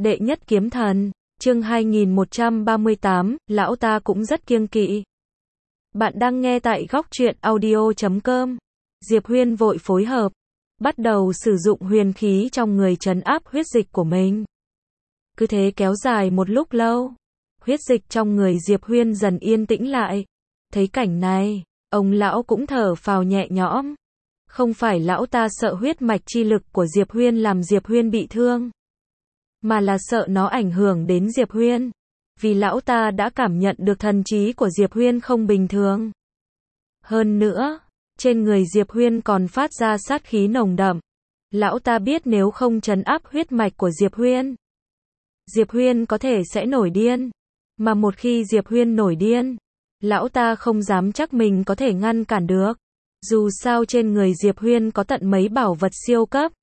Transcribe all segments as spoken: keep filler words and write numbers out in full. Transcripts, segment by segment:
Đệ nhất kiếm thần, chương hai nghìn một trăm ba mươi tám, lão ta cũng rất kiêng kỵ. Bạn đang nghe tại góc truyện audio chấm com. Diệp Huyên vội phối hợp, bắt đầu sử dụng huyền khí trong người trấn áp huyết dịch của mình. Cứ thế kéo dài một lúc lâu, huyết dịch trong người Diệp Huyên dần yên tĩnh lại. Thấy cảnh này, ông lão cũng thở phào nhẹ nhõm. Không phải lão ta sợ huyết mạch chi lực của Diệp Huyên làm Diệp Huyên bị thương, mà là sợ nó ảnh hưởng đến Diệp Huyên. Vì lão ta đã cảm nhận được thần trí của Diệp Huyên không bình thường. Hơn nữa, trên người Diệp Huyên còn phát ra sát khí nồng đậm. Lão ta biết nếu không trấn áp huyết mạch của Diệp Huyên, Diệp Huyên có thể sẽ nổi điên. Mà một khi Diệp Huyên nổi điên, lão ta không dám chắc mình có thể ngăn cản được. Dù sao trên người Diệp Huyên có tận mấy bảo vật siêu cấp.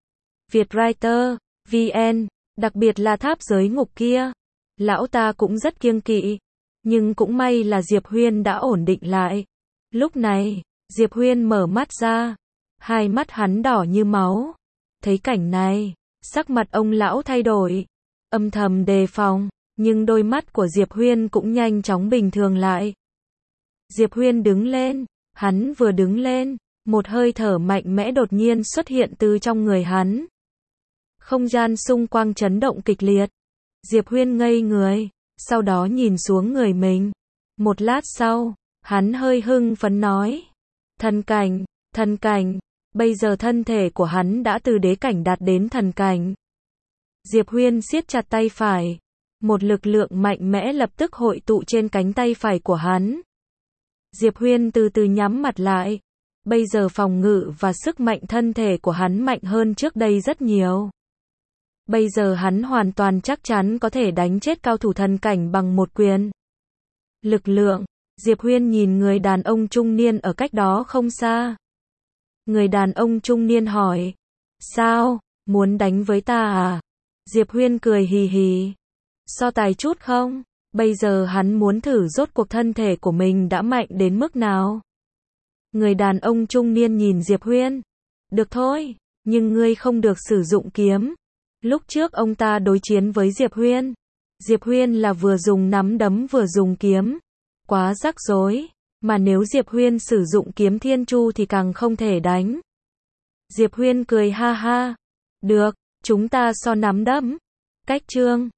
Vietwriter, vê en, đặc biệt là tháp giới ngục kia. Lão ta cũng rất kiêng kỵ. Nhưng cũng may là Diệp Huyên đã ổn định lại. Lúc này, Diệp Huyên mở mắt ra. Hai mắt hắn đỏ như máu. Thấy cảnh này, sắc mặt ông lão thay đổi. Âm thầm đề phòng, nhưng đôi mắt của Diệp Huyên cũng nhanh chóng bình thường lại. Diệp Huyên đứng lên. Hắn vừa đứng lên, một hơi thở mạnh mẽ đột nhiên xuất hiện từ trong người hắn. Không gian xung quanh chấn động kịch liệt. Diệp Huyên ngây người, sau đó nhìn xuống người mình. Một lát sau, hắn hơi hưng phấn nói: thần cảnh, thần cảnh. Bây giờ thân thể của hắn đã từ đế cảnh đạt đến thần cảnh. Diệp Huyên siết chặt tay phải. Một lực lượng mạnh mẽ lập tức hội tụ trên cánh tay phải của hắn. Diệp Huyên từ từ nhắm mặt lại. Bây giờ phòng ngự và sức mạnh thân thể của hắn mạnh hơn trước đây rất nhiều. Bây giờ hắn hoàn toàn chắc chắn có thể đánh chết cao thủ thần cảnh bằng một quyền. Lực lượng. Diệp Huyên nhìn người đàn ông trung niên ở cách đó không xa. Người đàn ông trung niên hỏi: sao, muốn đánh với ta à? Diệp Huyên cười hì hì: so tài chút không? Bây giờ hắn muốn thử rốt cuộc thân thể của mình đã mạnh đến mức nào. Người đàn ông trung niên nhìn Diệp Huyên: được thôi, nhưng ngươi không được sử dụng kiếm. Lúc trước ông ta đối chiến với Diệp Huyên, Diệp Huyên là vừa dùng nắm đấm vừa dùng kiếm. Quá rắc rối, mà nếu Diệp Huyên sử dụng kiếm Thiên Chu thì càng không thể đánh. Diệp Huyên cười ha ha: được, chúng ta so nắm đấm. Cách chương